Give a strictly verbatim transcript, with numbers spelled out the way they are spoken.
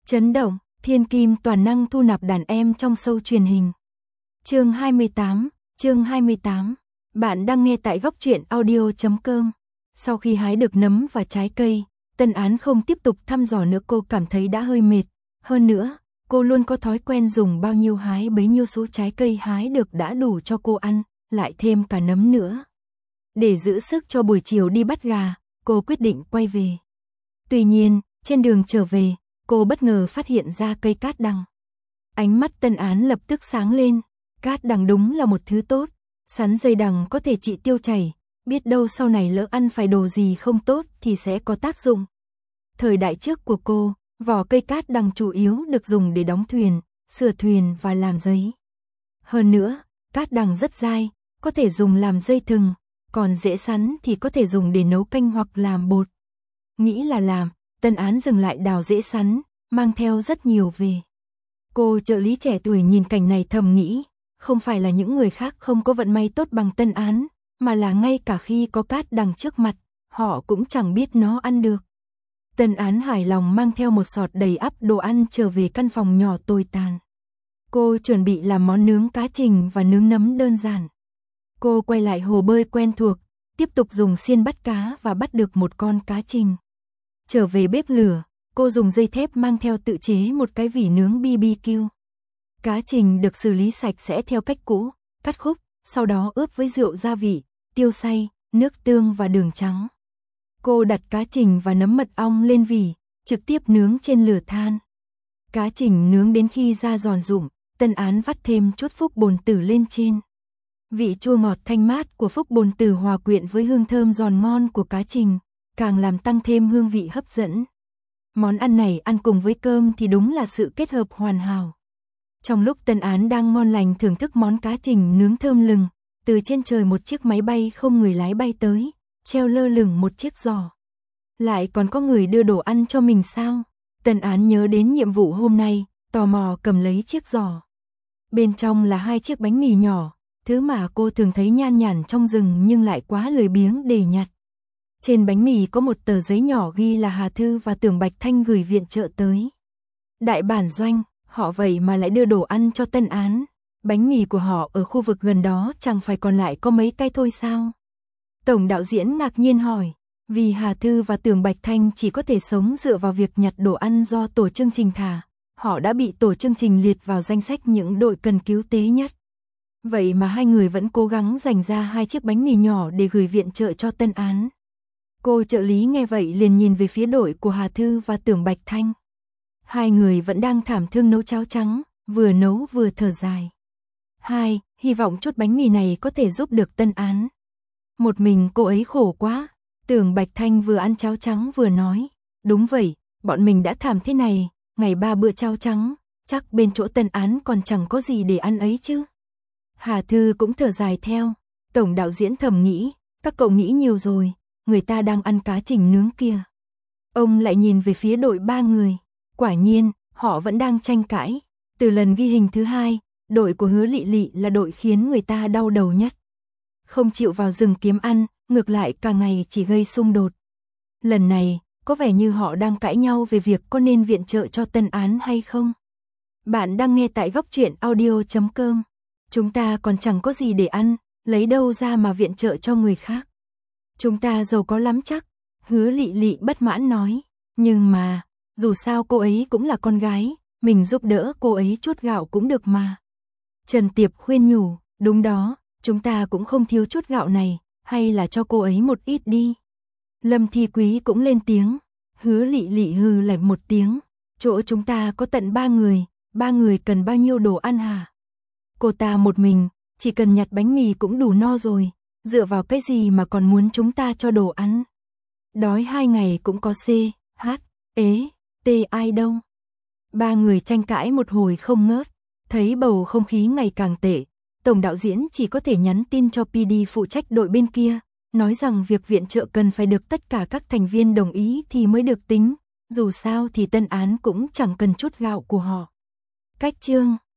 Chấn động, thiên kim toàn năng thu nạp đàn em trong show truyền hình. Chương hai mươi tám, chương hai mươi tám. Bạn đang nghe tại góc truyện audio chấm com. Sau khi hái được nấm và trái cây, Tân Án không tiếp tục thăm dò nữa, cô cảm thấy đã hơi mệt. Hơn nữa, cô luôn có thói quen dùng bao nhiêu hái bấy nhiêu, số trái cây hái được đã đủ cho cô ăn, lại thêm cả nấm nữa. Để giữ sức cho buổi chiều đi bắt gà, cô quyết định quay về. Tuy nhiên, trên đường trở về, cô bất ngờ phát hiện ra cây cát đằng. Ánh mắt Tân Án lập tức sáng lên, cát đằng đúng là một thứ tốt, sắn dây đằng có thể trị tiêu chảy, biết đâu sau này lỡ ăn phải đồ gì không tốt thì sẽ có tác dụng. Thời đại trước của cô, vỏ cây cát đằng chủ yếu được dùng để đóng thuyền, sửa thuyền và làm giấy. Hơn nữa, cát đằng rất dai, có thể dùng làm dây thừng, còn dễ sắn thì có thể dùng để nấu canh hoặc làm bột. Nghĩ là làm, Tân Án dừng lại đào rễ sắn, mang theo rất nhiều về. Cô trợ lý trẻ tuổi nhìn cảnh này thầm nghĩ, không phải là những người khác không có vận may tốt bằng Tân Án, mà là ngay cả khi có cát đằng trước mặt, họ cũng chẳng biết nó ăn được. Tân Án hài lòng mang theo một sọt đầy ắp đồ ăn trở về căn phòng nhỏ tồi tàn. Cô chuẩn bị làm món nướng cá trình và nướng nấm đơn giản. Cô quay lại hồ bơi quen thuộc, tiếp tục dùng xiên bắt cá và bắt được một con cá trình. Trở về bếp lửa, cô dùng dây thép mang theo tự chế một cái vỉ nướng bê bê quy. Cá trình được xử lý sạch sẽ theo cách cũ, cắt khúc, sau đó ướp với rượu gia vị, tiêu xay, nước tương và đường trắng. Cô đặt cá trình và nấm mật ong lên vỉ, trực tiếp nướng trên lửa than. Cá trình nướng đến khi da giòn rụm, Tân Án vắt thêm chút phúc bồn tử lên trên. Vị chua ngọt thanh mát của phúc bồn tử hòa quyện với hương thơm giòn ngon của cá trình, càng làm tăng thêm hương vị hấp dẫn. Món ăn này ăn cùng với cơm thì đúng là sự kết hợp hoàn hảo. Trong lúc Tân Án đang ngon lành thưởng thức món cá trình nướng thơm lừng, từ trên trời một chiếc máy bay không người lái bay tới, treo lơ lửng một chiếc giỏ. Lại còn có người đưa đồ ăn cho mình sao? Tân Án nhớ đến nhiệm vụ hôm nay, tò mò cầm lấy chiếc giỏ. Bên trong là hai chiếc bánh mì nhỏ, thứ mà cô thường thấy nhan nhản trong rừng nhưng lại quá lười biếng để nhặt. Trên bánh mì có một tờ giấy nhỏ ghi là Hà Thư và Tưởng Bạch Thanh gửi viện trợ tới. Đại bản doanh, họ vậy mà lại đưa đồ ăn cho Tân Án. Bánh mì của họ ở khu vực gần đó chẳng phải còn lại có mấy cái thôi sao? Tổng đạo diễn ngạc nhiên hỏi, vì Hà Thư và Tưởng Bạch Thanh chỉ có thể sống dựa vào việc nhặt đồ ăn do tổ chương trình thả. Họ đã bị tổ chương trình liệt vào danh sách những đội cần cứu tế nhất. Vậy mà hai người vẫn cố gắng dành ra hai chiếc bánh mì nhỏ để gửi viện trợ cho Tân Án. Cô trợ lý nghe vậy liền nhìn về phía đội của Hà Thư và Tưởng Bạch Thanh. Hai người vẫn đang thảm thương nấu cháo trắng, vừa nấu vừa thở dài. Hai, hy vọng chút bánh mì này có thể giúp được Tân Án. Một mình cô ấy khổ quá. Tưởng Bạch Thanh vừa ăn cháo trắng vừa nói. Đúng vậy, bọn mình đã thảm thế này, ngày ba bữa cháo trắng, chắc bên chỗ Tân Án còn chẳng có gì để ăn ấy chứ. Hà Thư cũng thở dài theo. Tổng đạo diễn thầm nghĩ, các cậu nghĩ nhiều rồi, người ta đang ăn cá trình nướng kia. Ông lại nhìn về phía đội ba người. Quả nhiên, họ vẫn đang tranh cãi. Từ lần ghi hình thứ hai, đội của Hứa Lị Lị là đội khiến người ta đau đầu nhất. Không chịu vào rừng kiếm ăn, ngược lại cả ngày chỉ gây xung đột. Lần này, có vẻ như họ đang cãi nhau về việc có nên viện trợ cho Tân Án hay không. Bạn đang nghe tại góc truyện audio chấm com. Chúng ta còn chẳng có gì để ăn, lấy đâu ra mà viện trợ cho người khác. Chúng ta giàu có lắm chắc, Hứa Lị Lị bất mãn nói. Nhưng mà, dù sao cô ấy cũng là con gái, mình giúp đỡ cô ấy chút gạo cũng được mà. Trần Tiệp khuyên nhủ, đúng đó, chúng ta cũng không thiếu chút gạo này, hay là cho cô ấy một ít đi. Lâm Thi Quý cũng lên tiếng. Hứa Lị Lị hừ lạnh một tiếng. Chỗ chúng ta có tận ba người, ba người cần bao nhiêu đồ ăn hả? Cô ta một mình, chỉ cần nhặt bánh mì cũng đủ no rồi, dựa vào cái gì mà còn muốn chúng ta cho đồ ăn? Đói hai ngày cũng có C, H, ế, T ai đâu. Ba người tranh cãi một hồi không ngớt, thấy bầu không khí ngày càng tệ. Tổng đạo diễn chỉ có thể nhắn tin cho pê đê phụ trách đội bên kia, nói rằng việc viện trợ cần phải được tất cả các thành viên đồng ý thì mới được tính, dù sao thì Tân Án cũng chẳng cần chút gạo của họ. Cách chương